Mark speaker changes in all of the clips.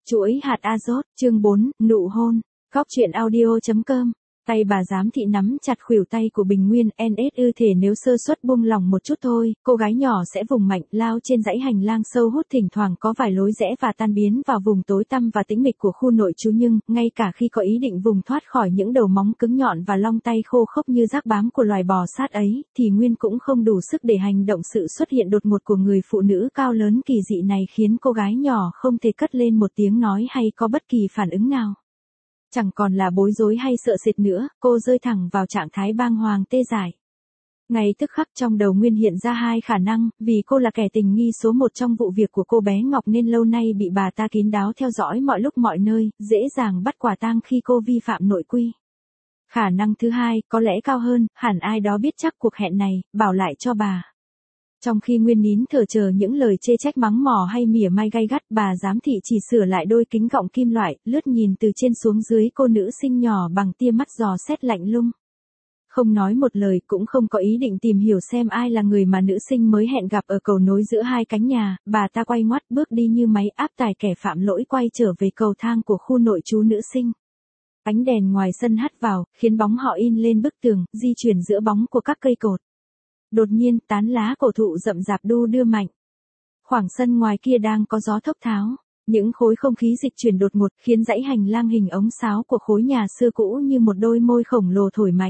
Speaker 1: Chuỗi hạt Azot, chương 4, nụ hôn. Góc truyện audio.com. Tay bà giám thị nắm chặt khuỷu tay của Bình Nguyên, NSU thể nếu sơ suất buông lỏng một chút thôi, cô gái nhỏ sẽ vùng mạnh, lao trên dãy hành lang sâu hút thỉnh thoảng có vài lối rẽ và tan biến vào vùng tối tăm và tĩnh mịch của khu nội trú, nhưng ngay cả khi có ý định vùng thoát khỏi những đầu móng cứng nhọn và long tay khô khốc như rác bám của loài bò sát ấy, thì Nguyên cũng không đủ sức để hành động. Sự xuất hiện đột ngột của người phụ nữ cao lớn kỳ dị này khiến cô gái nhỏ không thể cất lên một tiếng nói hay có bất kỳ phản ứng nào. Chẳng còn là bối rối hay sợ sệt nữa, cô rơi thẳng vào trạng thái bàng hoàng tê dại. Ngay tức khắc trong đầu Nguyên hiện ra hai khả năng, vì cô là kẻ tình nghi số một trong vụ việc của cô bé Ngọc nên lâu nay bị bà ta kín đáo theo dõi mọi lúc mọi nơi, dễ dàng bắt quả tang khi cô vi phạm nội quy. Khả năng thứ hai, có lẽ cao hơn, hẳn ai đó biết chắc cuộc hẹn này, bảo lại cho bà. Trong khi Nguyên nín thở chờ những lời chê trách mắng mỏ hay mỉa mai gay gắt, bà giám thị chỉ sửa lại đôi kính gọng kim loại, lướt nhìn từ trên xuống dưới cô nữ sinh nhỏ bằng tia mắt dò xét lạnh lùng. Không nói một lời, cũng không có ý định tìm hiểu xem ai là người mà nữ sinh mới hẹn gặp ở cầu nối giữa hai cánh nhà, bà ta quay ngoắt bước đi như máy áp tải kẻ phạm lỗi quay trở về cầu thang của khu nội trú nữ sinh. Ánh đèn ngoài sân hắt vào, khiến bóng họ in lên bức tường, di chuyển giữa bóng của các cây cột. Đột nhiên, tán lá cổ thụ rậm rạp đu đưa mạnh. Khoảng sân ngoài kia đang có gió thốc tháo. Những khối không khí dịch chuyển đột ngột khiến dãy hành lang hình ống sáo của khối nhà xưa cũ như một đôi môi khổng lồ thổi mạnh.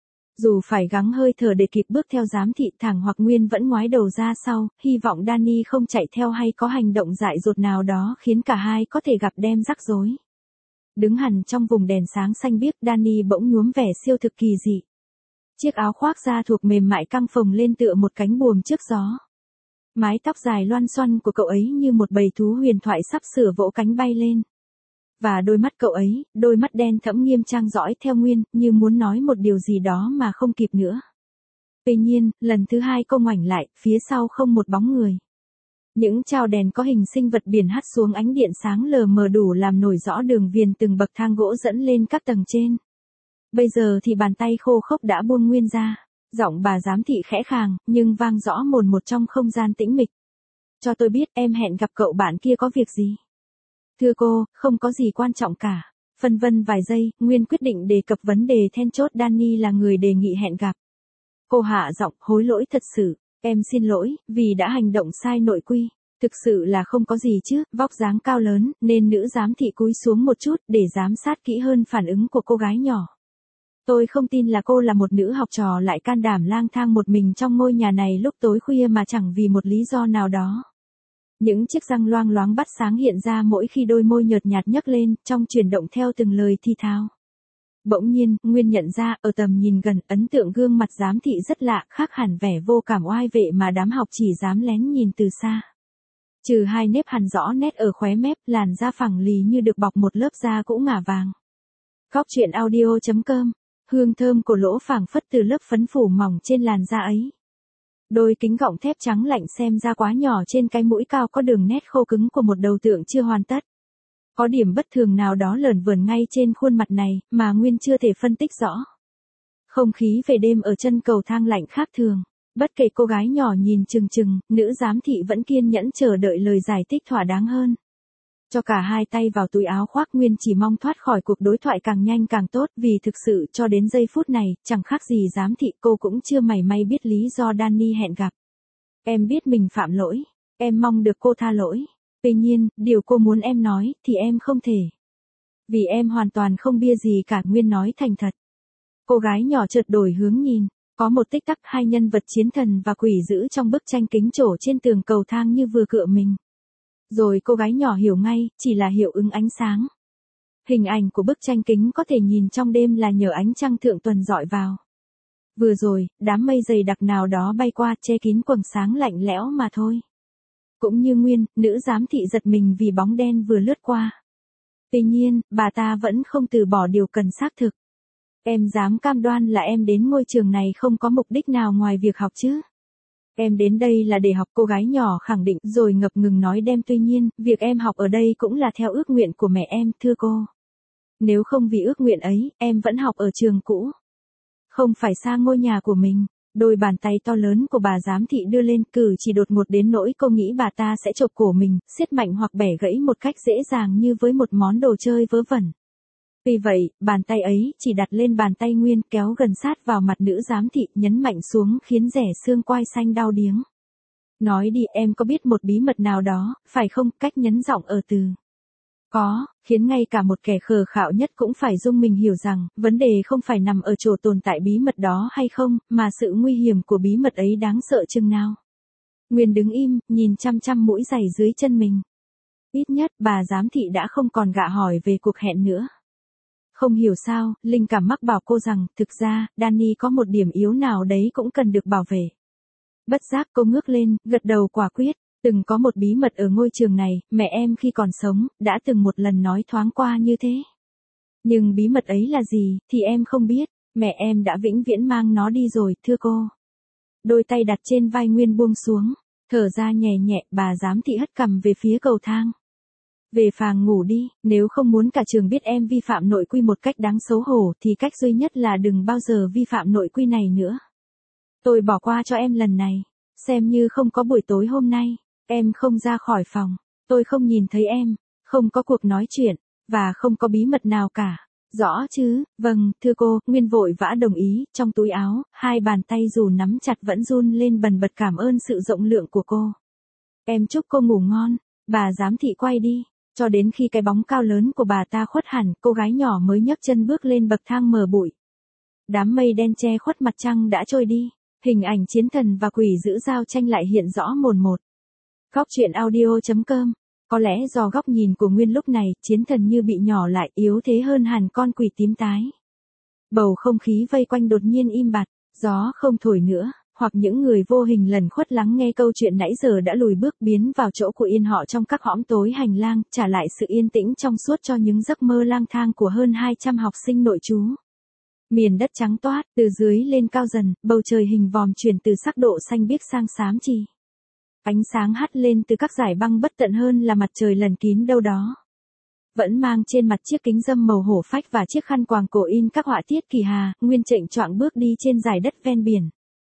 Speaker 1: Dù phải gắng hơi thở để kịp bước theo giám thị, thằng hoặc Nguyên vẫn ngoái đầu ra sau, hy vọng Danny không chạy theo hay có hành động dại dột nào đó khiến cả hai có thể gặp đem rắc rối. Đứng hẳn trong vùng đèn sáng xanh biếc, Danny bỗng nhuốm vẻ siêu thực kỳ dị. Chiếc áo khoác da thuộc mềm mại căng phồng lên tựa một cánh buồm trước gió. Mái tóc dài loăn xoăn của cậu ấy như một bầy thú huyền thoại sắp sửa vỗ cánh bay lên. Và đôi mắt cậu ấy, đôi mắt đen thẫm nghiêm trang dõi theo Nguyên, như muốn nói một điều gì đó mà không kịp nữa. Tuy nhiên, lần thứ hai cô ngoảnh lại, phía sau không một bóng người. Những trào đèn có hình sinh vật biển hắt xuống ánh điện sáng lờ mờ đủ làm nổi rõ đường viền từng bậc thang gỗ dẫn lên các tầng trên. Bây giờ thì bàn tay khô khốc đã buông Nguyên ra. Giọng bà giám thị khẽ khàng, nhưng vang rõ mồn một trong không gian tĩnh mịch. Cho tôi biết em hẹn gặp cậu bạn kia có việc gì? Thưa cô, không có gì quan trọng cả. Phân vân vài giây, Nguyên quyết định đề cập vấn đề then chốt. Danny là người đề nghị hẹn gặp. Cô hạ giọng, hối lỗi thật sự. Em xin lỗi, vì đã hành động sai nội quy. Thực sự là không có gì chứ, vóc dáng cao lớn, nên nữ giám thị cúi xuống một chút để giám sát kỹ hơn phản ứng của cô gái nhỏ. Tôi không tin là cô là một nữ học trò lại can đảm lang thang một mình trong ngôi nhà này lúc tối khuya mà chẳng vì một lý do nào đó. Những chiếc răng loang loáng bắt sáng hiện ra mỗi khi đôi môi nhợt nhạt nhấc lên, trong chuyển động theo từng lời thi thao. Bỗng nhiên, Nguyên nhận ra, ở tầm nhìn gần, ấn tượng gương mặt giám thị rất lạ, khác hẳn vẻ vô cảm oai vệ mà đám học chỉ dám lén nhìn từ xa. Trừ hai nếp hằn rõ nét ở khóe mép, làn da phẳng lì như được bọc một lớp da cũ ngả vàng. Góc truyện audio.com. Hương thơm của lỗ phảng phất từ lớp phấn phủ mỏng trên làn da ấy. Đôi kính gọng thép trắng lạnh xem ra quá nhỏ trên cái mũi cao có đường nét khô cứng của một đầu tượng chưa hoàn tất. Có điểm bất thường nào đó lởn vởn ngay trên khuôn mặt này, mà Nguyên chưa thể phân tích rõ. Không khí về đêm ở chân cầu thang lạnh khác thường. Bất kể cô gái nhỏ nhìn chừng chừng, nữ giám thị vẫn kiên nhẫn chờ đợi lời giải thích thỏa đáng hơn. Cho cả hai tay vào túi áo khoác, Nguyên chỉ mong thoát khỏi cuộc đối thoại càng nhanh càng tốt, vì thực sự cho đến giây phút này, chẳng khác gì giám thị, cô cũng chưa mảy may biết lý do Danny hẹn gặp. Em biết mình phạm lỗi, em mong được cô tha lỗi. Tuy nhiên, điều cô muốn em nói, thì em không thể. Vì em hoàn toàn không bia gì cả, Nguyên nói thành thật. Cô gái nhỏ chợt đổi hướng nhìn, có một tích tắc hai nhân vật chiến thần và quỷ dữ trong bức tranh kính trổ trên tường cầu thang như vừa cựa mình. Rồi cô gái nhỏ hiểu ngay, chỉ là hiệu ứng ánh sáng. Hình ảnh của bức tranh kính có thể nhìn trong đêm là nhờ ánh trăng thượng tuần dọi vào. Vừa rồi, đám mây dày đặc nào đó bay qua che kín quầng sáng lạnh lẽo mà thôi. Cũng như Nguyên, nữ giám thị giật mình vì bóng đen vừa lướt qua. Tuy nhiên, bà ta vẫn không từ bỏ điều cần xác thực. Em dám cam đoan là em đến ngôi trường này không có mục đích nào ngoài việc học chứ? Em đến đây là để học, cô gái nhỏ khẳng định rồi ngập ngừng nói đem. Tuy nhiên, việc em học ở đây cũng là theo ước nguyện của mẹ em, thưa cô. Nếu không vì ước nguyện ấy, em vẫn học ở trường cũ. Không phải xa ngôi nhà của mình. Đôi bàn tay to lớn của bà giám thị đưa lên, cử chỉ đột ngột đến nỗi cô nghĩ bà ta sẽ chộp cổ mình, siết mạnh hoặc bẻ gãy một cách dễ dàng như với một món đồ chơi vớ vẩn. Vì vậy, bàn tay ấy chỉ đặt lên bàn tay Nguyên, kéo gần sát vào mặt nữ giám thị, nhấn mạnh xuống khiến rẻ xương quai xanh đau điếng. Nói đi, em có biết một bí mật nào đó, phải không? Cách nhấn giọng ở từ có, khiến ngay cả một kẻ khờ khạo nhất cũng phải rung mình hiểu rằng, vấn đề không phải nằm ở chỗ tồn tại bí mật đó hay không, mà sự nguy hiểm của bí mật ấy đáng sợ chừng nào. Nguyên đứng im, nhìn chăm chăm mũi giày dưới chân mình. Ít nhất, bà giám thị đã không còn gạ hỏi về cuộc hẹn nữa. Không hiểu sao, linh cảm mách bảo cô rằng, thực ra, Danny có một điểm yếu nào đấy cũng cần được bảo vệ. Bất giác cô ngước lên, gật đầu quả quyết. Từng có một bí mật ở ngôi trường này, mẹ em khi còn sống, đã từng một lần nói thoáng qua như thế. Nhưng bí mật ấy là gì, thì em không biết, mẹ em đã vĩnh viễn mang nó đi rồi, thưa cô. Đôi tay đặt trên vai Nguyên buông xuống, thở ra nhẹ nhẹ, bà giám thị hất cằm về phía cầu thang. Về phàng ngủ đi, nếu không muốn cả trường biết em vi phạm nội quy một cách đáng xấu hổ, thì cách duy nhất là đừng bao giờ vi phạm nội quy này nữa. Tôi bỏ qua cho em lần này, xem như không có buổi tối hôm nay. Em không ra khỏi phòng, tôi không nhìn thấy em, không có cuộc nói chuyện, và không có bí mật nào cả. Rõ chứ? Vâng, thưa cô, Nguyên vội vã đồng ý, trong túi áo, hai bàn tay dù nắm chặt vẫn run lên bần bật cảm ơn sự rộng lượng của cô. Em chúc cô ngủ ngon, bà giám thị quay đi, cho đến khi cái bóng cao lớn của bà ta khuất hẳn, cô gái nhỏ mới nhấc chân bước lên bậc thang mờ bụi. Đám mây đen che khuất mặt trăng đã trôi đi, hình ảnh chiến thần và quỷ giữ giao tranh lại hiện rõ mồn một. Góc truyện audio.com. Có lẽ do góc nhìn của Nguyên lúc này, chiến thần như bị nhỏ lại, yếu thế hơn hẳn con quỷ tím tái. Bầu không khí vây quanh đột nhiên im bặt, gió không thổi nữa, hoặc những người vô hình lẩn khuất lắng nghe câu chuyện nãy giờ đã lùi bước biến vào chỗ của yên họ trong các hõm tối hành lang, trả lại sự yên tĩnh trong suốt cho những giấc mơ lang thang của hơn 200 học sinh nội trú. Miền đất trắng toát, từ dưới lên cao dần, bầu trời hình vòm chuyển từ sắc độ xanh biếc sang xám chì. Ánh sáng hắt lên từ các dải băng bất tận hơn là mặt trời lần kín đâu đó. Vẫn mang trên mặt chiếc kính râm màu hổ phách và chiếc khăn quàng cổ in các họa tiết kỳ hà, Nguyên chệnh choạng bước đi trên dải đất ven biển.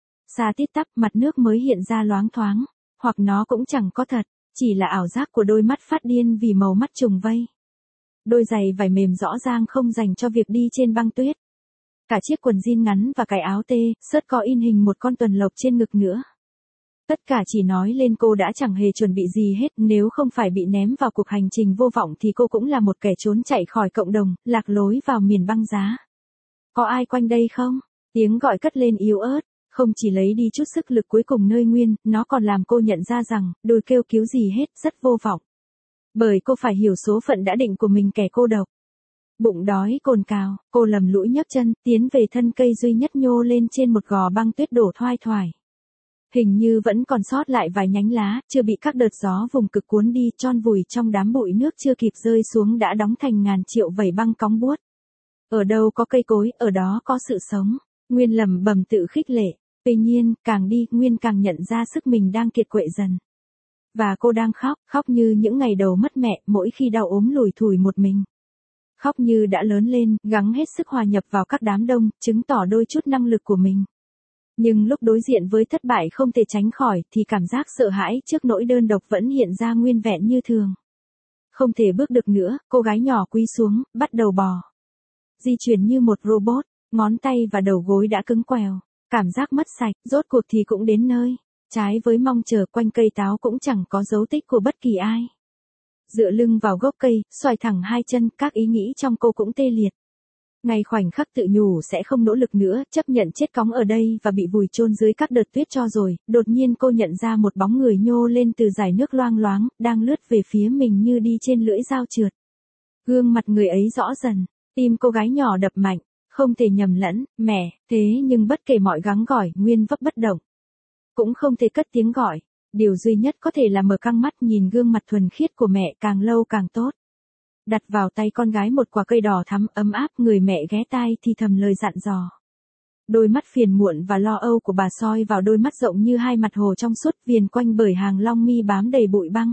Speaker 1: Xa tít tắp, mặt nước mới hiện ra loáng thoáng, hoặc nó cũng chẳng có thật, chỉ là ảo giác của đôi mắt phát điên vì màu mắt trùng vây. Đôi giày vải mềm rõ ràng không dành cho việc đi trên băng tuyết. Cả chiếc quần jean ngắn và cái áo tê, sớt có in hình một con tuần lộc trên ngực nữa. Tất cả chỉ nói lên cô đã chẳng hề chuẩn bị gì hết, nếu không phải bị ném vào cuộc hành trình vô vọng thì cô cũng là một kẻ trốn chạy khỏi cộng đồng, lạc lối vào miền băng giá. Có ai quanh đây không? Tiếng gọi cất lên yếu ớt, không chỉ lấy đi chút sức lực cuối cùng nơi Nguyên, nó còn làm cô nhận ra rằng, đôi kêu cứu gì hết, rất vô vọng. Bởi cô phải hiểu số phận đã định của mình kẻ cô độc. Bụng đói cồn cào, cô lầm lũi nhấc chân, tiến về thân cây duy nhất nhô lên trên một gò băng tuyết đổ thoai thoải. Hình như vẫn còn sót lại vài nhánh lá, chưa bị các đợt gió vùng cực cuốn đi, tron vùi trong đám bụi nước chưa kịp rơi xuống đã đóng thành ngàn triệu vảy băng cong buốt. Ở đâu có cây cối, ở đó có sự sống. Nguyên lẩm bẩm tự khích lệ. Tuy nhiên, càng đi, Nguyên càng nhận ra sức mình đang kiệt quệ dần. Và cô đang khóc, khóc như những ngày đầu mất mẹ, mỗi khi đau ốm lủi thủi một mình. Khóc như đã lớn lên, gắng hết sức hòa nhập vào các đám đông, chứng tỏ đôi chút năng lực của mình. Nhưng lúc đối diện với thất bại không thể tránh khỏi, thì cảm giác sợ hãi trước nỗi đơn độc vẫn hiện ra nguyên vẹn như thường. Không thể bước được nữa, cô gái nhỏ cúi xuống, bắt đầu bò. Di chuyển như một robot, ngón tay và đầu gối đã cứng quèo. Cảm giác mất sạch, rốt cuộc thì cũng đến nơi. Trái với mong chờ, quanh cây táo cũng chẳng có dấu tích của bất kỳ ai. Dựa lưng vào gốc cây, xoài thẳng hai chân, các ý nghĩ trong cô cũng tê liệt. Ngay khoảnh khắc tự nhủ sẽ không nỗ lực nữa, chấp nhận chết cóng ở đây và bị vùi chôn dưới các đợt tuyết cho rồi, đột nhiên cô nhận ra một bóng người nhô lên từ dải nước loang loáng, đang lướt về phía mình như đi trên lưỡi dao trượt. Gương mặt người ấy rõ dần, tim cô gái nhỏ đập mạnh, không thể nhầm lẫn, mẹ, thế nhưng bất kể mọi gắng gỏi, Nguyên vấp bất động. Cũng không thể cất tiếng gọi, điều duy nhất có thể là mở căng mắt nhìn gương mặt thuần khiết của mẹ càng lâu càng tốt. Đặt vào tay con gái một quả cây đỏ thắm ấm áp, người mẹ ghé tai thì thầm lời dặn dò. Đôi mắt phiền muộn và lo âu của bà soi vào đôi mắt rộng như hai mặt hồ trong suốt viền quanh bởi hàng long mi bám đầy bụi băng.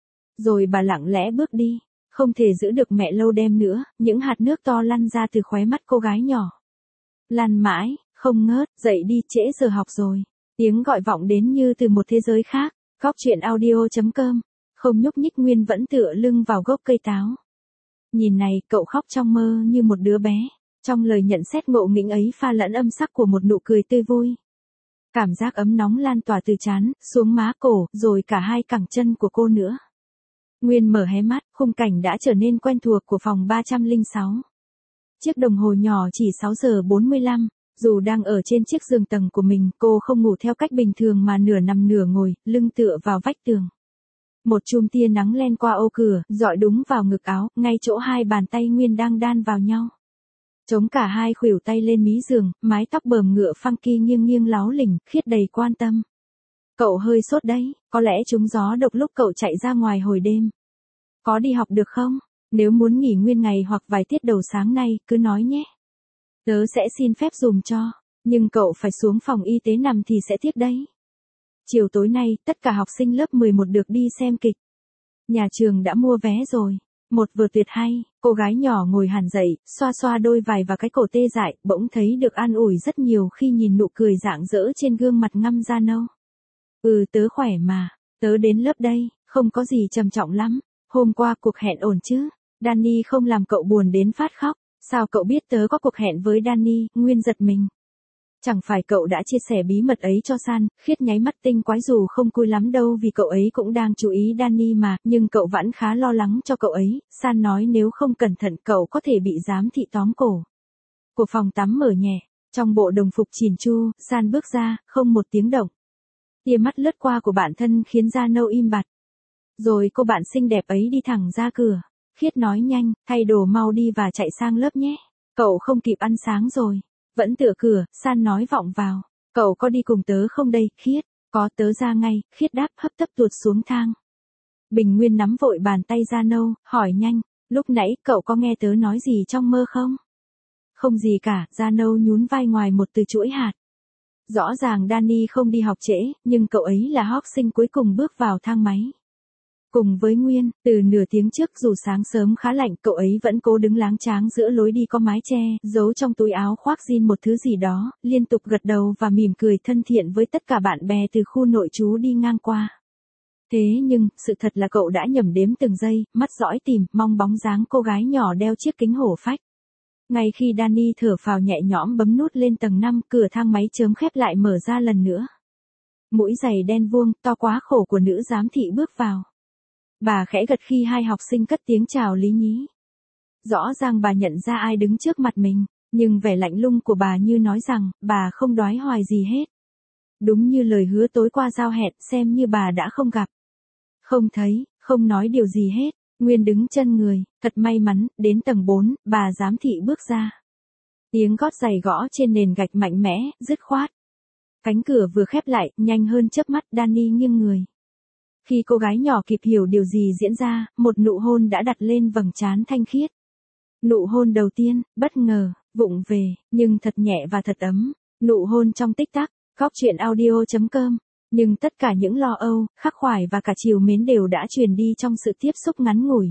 Speaker 1: Rồi bà lặng lẽ bước đi, không thể giữ được mẹ lâu đêm nữa, những hạt nước to lăn ra từ khóe mắt cô gái nhỏ. Lăn mãi, Không ngớt, dậy đi, trễ giờ học rồi. Tiếng gọi vọng đến như từ một thế giới khác. Góc truyện audio.com. Không nhúc nhích, Nguyên vẫn tựa lưng vào gốc cây táo. Nhìn này, cậu khóc trong mơ như một đứa bé. Trong lời nhận xét ngộ nghĩnh ấy pha lẫn âm sắc của một nụ cười tươi vui. Cảm giác ấm nóng lan tỏa từ trán, xuống má cổ, rồi cả hai cẳng chân của cô nữa. Nguyên mở hé mắt, khung cảnh đã trở nên quen thuộc của phòng 306. Chiếc đồng hồ nhỏ chỉ 6 giờ 45, dù đang ở trên chiếc giường tầng của mình, cô không ngủ theo cách bình thường mà nửa nằm nửa ngồi, lưng tựa vào vách tường. Một chùm tia nắng len qua ô cửa, dọi đúng vào ngực áo, ngay chỗ hai bàn tay Nguyên đang đan vào nhau. Chống cả hai khuỷu tay lên mí giường, mái tóc bờm ngựa funky nghiêng nghiêng láo lỉnh, khiết đầy quan tâm. Cậu hơi sốt đấy, có lẽ trúng gió độc lúc cậu chạy ra ngoài hồi đêm. Có đi học được không? Nếu muốn nghỉ nguyên ngày hoặc vài tiết đầu sáng nay, cứ nói nhé. Tớ sẽ xin phép dùm cho, nhưng cậu phải xuống phòng y tế nằm thì sẽ tiếc đấy. Chiều tối nay, tất cả học sinh lớp 11 được đi xem kịch. Nhà trường đã mua vé rồi. Một vừa tuyệt hay, cô gái nhỏ ngồi hẳn dậy, xoa xoa đôi vai và cái cổ tê dại, bỗng thấy được an ủi rất nhiều khi nhìn nụ cười rạng rỡ trên gương mặt ngăm da nâu. Tớ khỏe mà, tớ đến lớp đây, không có gì trầm trọng lắm. Hôm qua cuộc hẹn ổn chứ? Danny không làm cậu buồn đến phát khóc. Sao cậu biết tớ có cuộc hẹn với Danny? Nguyên giật mình. Chẳng phải cậu đã chia sẻ bí mật ấy cho San? Khiết nháy mắt tinh quái, dù không vui lắm đâu vì cậu ấy cũng đang chú ý Danny mà, nhưng cậu vẫn khá lo lắng cho cậu ấy. San nói nếu không cẩn thận cậu có thể bị giám thị tóm cổ. Của phòng tắm mở nhẹ, trong bộ đồng phục chỉn chu, San bước ra, không một tiếng động. Tia mắt lướt qua của bạn thân khiến da nâu im bặt. Rồi cô bạn xinh đẹp ấy đi thẳng ra cửa. Khiết nói nhanh, thay đồ mau đi và chạy sang lớp nhé. Cậu không kịp ăn sáng rồi. Vẫn tựa cửa, San nói vọng vào. Cậu có đi cùng tớ không đây, Khiết? Có, tớ ra ngay. Khiết đáp hấp tấp tuột xuống thang. Bình Nguyên nắm vội bàn tay da nâu, hỏi nhanh. Lúc nãy cậu có nghe tớ nói gì trong mơ không? Không gì cả, da nâu nhún vai ngoài một từ chuỗi hạt. Rõ ràng Danny không đi học trễ, nhưng cậu ấy là học sinh cuối cùng bước vào thang máy. Cùng với Nguyên, từ nửa tiếng trước dù sáng sớm khá lạnh, cậu ấy vẫn cố đứng láng tráng giữa lối đi có mái che, giấu trong túi áo khoác jean một thứ gì đó, liên tục gật đầu và mỉm cười thân thiện với tất cả bạn bè từ khu nội trú đi ngang qua. Thế nhưng, sự thật là cậu đã nhẩm đếm từng giây, mắt dõi tìm, mong bóng dáng cô gái nhỏ đeo chiếc kính hổ phách. Ngay khi Danny thở phào nhẹ nhõm bấm nút lên tầng 5, cửa thang máy chớm khép lại mở ra lần nữa. Mũi giày đen vuông, to quá khổ của nữ giám thị bước vào. Bà khẽ gật khi hai học sinh cất tiếng chào lý nhí. Rõ ràng bà nhận ra ai đứng trước mặt mình, nhưng vẻ lạnh lùng của bà như nói rằng, bà không đoái hoài gì hết. Đúng như lời hứa tối qua giao hẹn, xem như bà đã không gặp. Không thấy, không nói điều gì hết, Nguyên đứng chân người, thật may mắn, đến tầng 4, bà giám thị bước ra. Tiếng gót giày gõ trên nền gạch mạnh mẽ, dứt khoát. Cánh cửa vừa khép lại, nhanh hơn chớp mắt, Danny nghiêng người. Khi cô gái nhỏ kịp hiểu điều gì diễn ra, một nụ hôn đã đặt lên vầng trán thanh khiết. Nụ hôn đầu tiên, bất ngờ, vụng về, nhưng thật nhẹ và thật ấm. Nụ hôn trong tích tắc, góc truyện audio.com. Nhưng tất cả những lo âu, khắc khoải và cả trìu mến đều đã truyền đi trong sự tiếp xúc ngắn ngủi.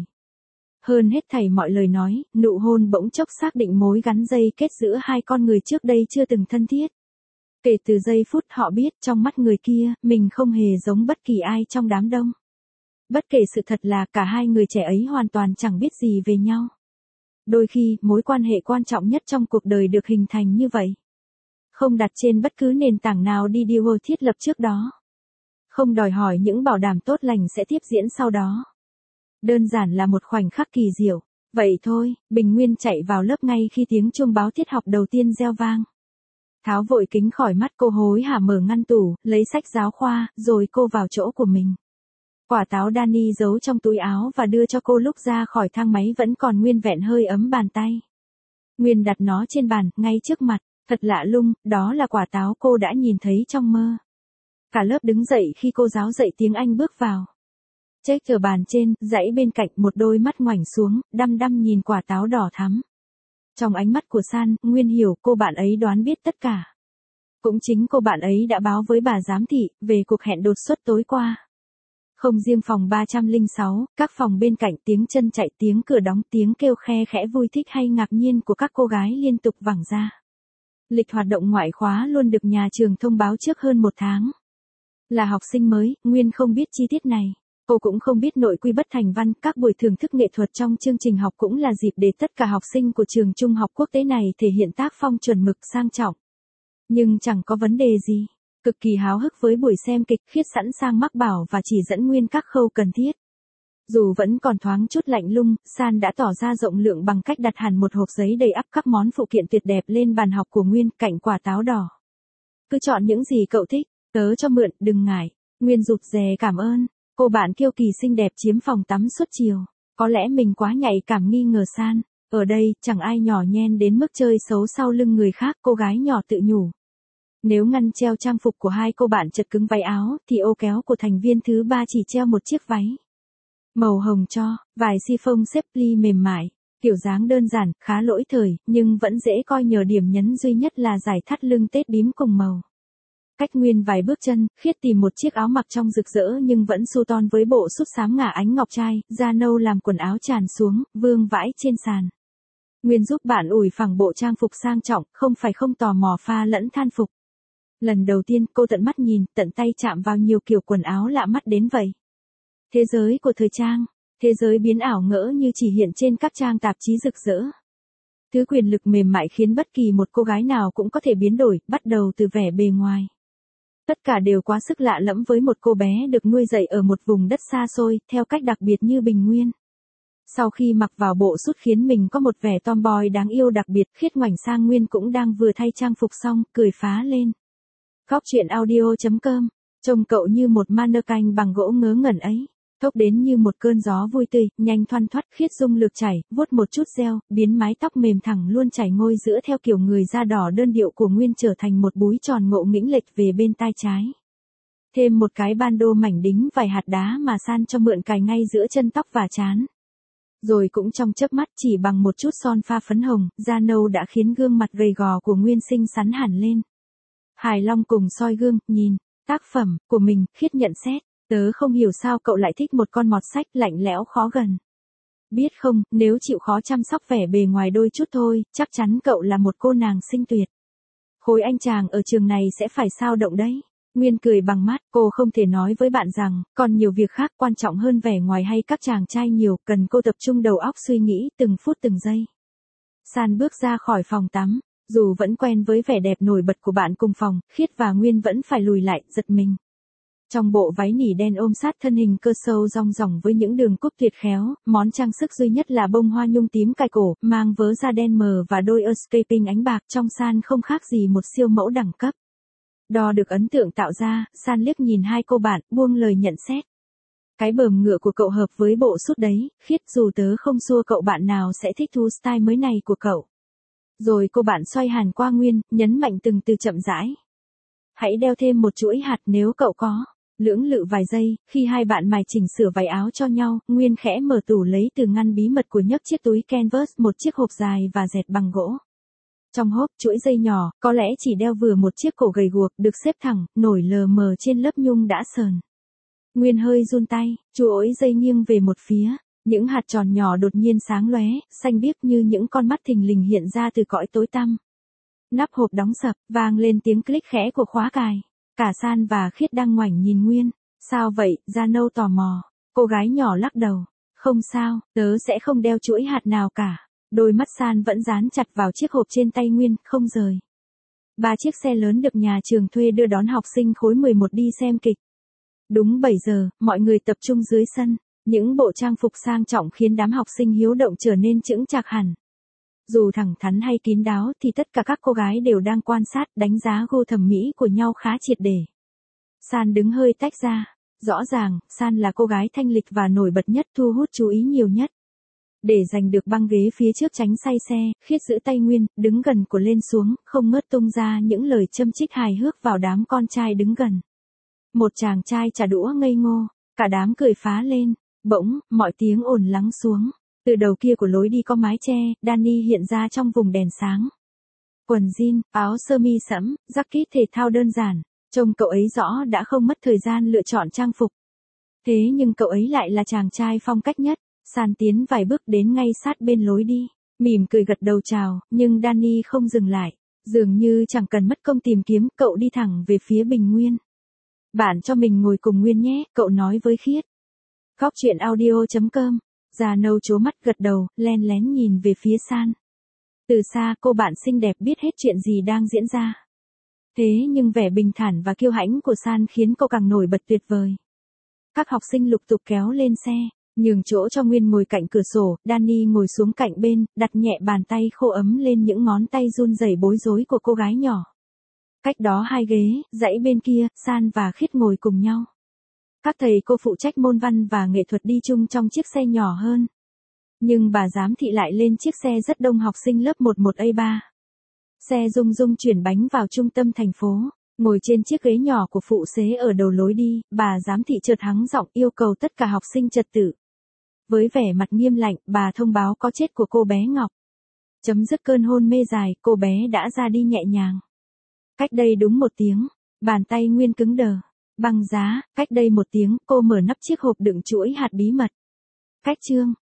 Speaker 1: Hơn hết thảy mọi lời nói, nụ hôn bỗng chốc xác định mối gắn dây kết giữa hai con người trước đây chưa từng thân thiết. Kể từ giây phút họ biết trong mắt người kia, mình không hề giống bất kỳ ai trong đám đông. Bất kể sự thật là cả hai người trẻ ấy hoàn toàn chẳng biết gì về nhau. Đôi khi, mối quan hệ quan trọng nhất trong cuộc đời được hình thành như vậy. Không đặt trên bất cứ nền tảng nào đi điều thiết lập trước đó. Không đòi hỏi những bảo đảm tốt lành sẽ tiếp diễn sau đó. Đơn giản là một khoảnh khắc kỳ diệu. Vậy thôi, Bình Nguyên chạy vào lớp ngay khi tiếng chuông báo tiết học đầu tiên reo vang. Tháo vội kính khỏi mắt, cô hối hả mở ngăn tủ, lấy sách giáo khoa, rồi cô vào chỗ của mình. Quả táo Danny giấu trong túi áo và đưa cho cô lúc ra khỏi thang máy vẫn còn nguyên vẹn hơi ấm bàn tay. Nguyên đặt nó trên bàn, ngay trước mặt, thật lạ lùng, đó là quả táo cô đã nhìn thấy trong mơ. Cả lớp đứng dậy khi cô giáo dạy tiếng Anh bước vào. Check ở bàn trên, dãy bên cạnh, một đôi mắt ngoảnh xuống, đăm đăm nhìn quả táo đỏ thắm. Trong ánh mắt của San, Nguyên hiểu cô bạn ấy đoán biết tất cả. Cũng chính cô bạn ấy đã báo với bà giám thị về cuộc hẹn đột xuất tối qua. Không riêng phòng 306, các phòng bên cạnh tiếng chân chạy, tiếng cửa đóng, tiếng kêu khe khẽ vui thích hay ngạc nhiên của các cô gái liên tục vẳng ra. Lịch hoạt động ngoại khóa luôn được nhà trường thông báo trước hơn 1 tháng. Là học sinh mới, Nguyên không biết chi tiết này. Cô cũng không biết nội quy bất thành văn, các buổi thưởng thức nghệ thuật trong chương trình học cũng là dịp để tất cả học sinh của trường trung học quốc tế này thể hiện tác phong chuẩn mực sang trọng. Nhưng chẳng có vấn đề gì. Cực kỳ háo hức với buổi xem kịch, Khiết sẵn sàng mách bảo và chỉ dẫn Nguyên các khâu cần thiết. Dù vẫn còn thoáng chút lạnh lùng, San đã tỏ ra rộng lượng bằng cách đặt hẳn một hộp giấy đầy ắp các món phụ kiện tuyệt đẹp lên bàn học của Nguyên cạnh quả táo đỏ. Cứ chọn những gì cậu thích, tớ cho mượn, đừng ngại. Nguyên rụt rè cảm ơn. Cô bạn kiêu kỳ xinh đẹp chiếm phòng tắm suốt chiều. Có lẽ mình quá nhạy cảm nghi ngờ San. Ở đây, chẳng ai nhỏ nhen đến mức chơi xấu sau lưng người khác, cô gái nhỏ tự nhủ. Nếu ngăn treo trang phục của hai cô bạn chật cứng váy áo, thì ô kéo của thành viên thứ 3 chỉ treo một chiếc váy màu hồng cho, vài siphon xếp ly mềm mại, kiểu dáng đơn giản, khá lỗi thời, nhưng vẫn dễ coi nhờ điểm nhấn duy nhất là dải thắt lưng tết bím cùng màu. Cách Nguyên vài bước chân, Khiết tìm một chiếc áo mặc trong rực rỡ nhưng vẫn su ton với bộ sút xám ngả ánh ngọc trai, da nâu làm quần áo tràn xuống, vương vãi trên sàn. Nguyên giúp bạn ủi phẳng bộ trang phục sang trọng, không tò mò pha lẫn than phục. Lần đầu tiên cô tận mắt nhìn, tận tay chạm vào nhiều kiểu quần áo lạ mắt đến vậy. Thế giới của thời trang, thế giới biến ảo ngỡ như chỉ hiện trên các trang tạp chí rực rỡ. Thứ quyền lực mềm mại khiến bất kỳ một cô gái nào cũng có thể biến đổi, bắt đầu từ vẻ bề ngoài. Tất cả đều quá sức lạ lẫm với một cô bé được nuôi dạy ở một vùng đất xa xôi, theo cách đặc biệt như Bình Nguyên. Sau khi mặc vào bộ sút khiến mình có một vẻ tomboy đáng yêu đặc biệt, Khiết ngoảnh sang Nguyên cũng đang vừa thay trang phục xong, cười phá lên. Góc truyện audio.com, trông cậu như một mannequin bằng gỗ ngớ ngẩn ấy. Thốc đến như một cơn gió vui tươi, nhanh thoăn thoắt. Khiết dung lược chảy, vuốt một chút gel, biến mái tóc mềm thẳng luôn chảy ngôi giữa theo kiểu người da đỏ đơn điệu của Nguyên trở thành một búi tròn ngộ nghĩnh lệch về bên tai trái. Thêm một cái bandeau mảnh đính vài hạt đá mà San cho mượn cài ngay giữa chân tóc và trán. Rồi cũng trong chớp mắt chỉ bằng một chút son pha phấn hồng, da nâu đã khiến gương mặt gầy gò của Nguyên xinh xắn hẳn lên. Hài Long cùng soi gương, nhìn, tác phẩm của mình, Khiết nhận xét. Tớ không hiểu sao cậu lại thích một con mọt sách lạnh lẽo khó gần. Biết không, nếu chịu khó chăm sóc vẻ bề ngoài đôi chút thôi, chắc chắn cậu là một cô nàng xinh tuyệt. Khối anh chàng ở trường này sẽ phải sao động đấy. Nguyên cười bằng mắt, cô không thể nói với bạn rằng, còn nhiều việc khác quan trọng hơn vẻ ngoài hay các chàng trai nhiều, cần cô tập trung đầu óc suy nghĩ từng phút từng giây. San bước ra khỏi phòng tắm, dù vẫn quen với vẻ đẹp nổi bật của bạn cùng phòng, Khiết và Nguyên vẫn phải lùi lại, giật mình. Trong bộ váy nỉ đen ôm sát thân hình cơ sâu rong ròng với những đường cúc tuyệt khéo, món trang sức duy nhất là bông hoa nhung tím cài cổ, mang vớ da đen mờ và đôi escaping ánh bạc, trong San không khác gì một siêu mẫu đẳng cấp. Đo được ấn tượng tạo ra, San liếc nhìn hai cô bạn, buông lời nhận xét. Cái bờm ngựa của cậu hợp với bộ sút đấy, Khiết, dù tớ không xua cậu bạn nào sẽ thích thú style mới này của cậu. Rồi cô bạn xoay hẳn qua Nguyên, nhấn mạnh từng từ chậm rãi. Hãy đeo thêm một chuỗi hạt nếu cậu có. Lưỡng lự vài giây, khi hai bạn mài chỉnh sửa váy áo cho nhau, Nguyên khẽ mở tủ lấy từ ngăn bí mật của nhấc chiếc túi canvas, một chiếc hộp dài và dẹt bằng gỗ. Trong hộp, chuỗi dây nhỏ, có lẽ chỉ đeo vừa một chiếc cổ gầy guộc, được xếp thẳng, nổi lờ mờ trên lớp nhung đã sờn. Nguyên hơi run tay, chuỗi dây nghiêng về một phía, những hạt tròn nhỏ đột nhiên sáng lóe, xanh biếc như những con mắt thình lình hiện ra từ cõi tối tăm. Nắp hộp đóng sập, vang lên tiếng click khẽ của khóa cài. Cả San và Khiết đang ngoảnh nhìn Nguyên. Sao vậy? Da nâu tò mò. Cô gái nhỏ lắc đầu. Không sao, tớ sẽ không đeo chuỗi hạt nào cả. Đôi mắt San vẫn dán chặt vào chiếc hộp trên tay Nguyên, không rời. 3 chiếc xe lớn được nhà trường thuê đưa đón học sinh khối 11 đi xem kịch. Đúng 7 giờ, mọi người tập trung dưới sân. Những bộ trang phục sang trọng khiến đám học sinh hiếu động trở nên chững chạc hẳn. Dù thẳng thắn hay kín đáo thì tất cả các cô gái đều đang quan sát, đánh giá gu thẩm mỹ của nhau khá triệt để. San đứng hơi tách ra. Rõ ràng, San là cô gái thanh lịch và nổi bật nhất, thu hút chú ý nhiều nhất. Để giành được băng ghế phía trước tránh say xe, Khiết giữ tay Nguyên, đứng gần của lên xuống, không ngớt tung ra những lời châm chích hài hước vào đám con trai đứng gần. Một chàng trai trả đũa ngây ngô, cả đám cười phá lên. Bỗng, mọi tiếng ồn lắng xuống. Từ đầu kia của lối đi có mái che, Danny hiện ra trong vùng đèn sáng. Quần jean, áo sơ mi sẫm, jacket thể thao đơn giản. Trông cậu ấy rõ đã không mất thời gian lựa chọn trang phục. Thế nhưng cậu ấy lại là chàng trai phong cách nhất. San tiến vài bước đến ngay sát bên lối đi. Mỉm cười gật đầu chào, nhưng Danny không dừng lại. Dường như chẳng cần mất công tìm kiếm, cậu đi thẳng về phía Bình Nguyên. Bạn cho mình ngồi cùng Nguyên nhé, cậu nói với Khiết. Góc chuyện audio.com. Già nâu chố mắt gật đầu, len lén nhìn về phía San. Từ xa cô bạn xinh đẹp biết hết chuyện gì đang diễn ra. Thế nhưng vẻ bình thản và kiêu hãnh của San khiến cô càng nổi bật tuyệt vời. Các học sinh lục tục kéo lên xe, nhường chỗ cho Nguyên ngồi cạnh cửa sổ, Danny ngồi xuống cạnh bên, đặt nhẹ bàn tay khô ấm lên những ngón tay run rẩy bối rối của cô gái nhỏ. Cách đó 2 ghế, dãy bên kia, San và Khiết ngồi cùng nhau. Các thầy cô phụ trách môn văn và nghệ thuật đi chung trong chiếc xe nhỏ hơn. Nhưng bà giám thị lại lên chiếc xe rất đông học sinh lớp 11A3. Xe rung rung chuyển bánh vào trung tâm thành phố. Ngồi trên chiếc ghế nhỏ của phụ xế ở đầu lối đi, bà giám thị chợt hắng giọng yêu cầu tất cả học sinh trật tự. Với vẻ mặt nghiêm lạnh, bà thông báo có chết của cô bé Ngọc. Chấm dứt cơn hôn mê dài, cô bé đã ra đi nhẹ nhàng. Cách đây đúng 1 tiếng, bàn tay Nguyên cứng đờ. Băng giá, cách đây 1 tiếng, cô mở nắp chiếc hộp đựng chuỗi hạt bí mật. Cách chương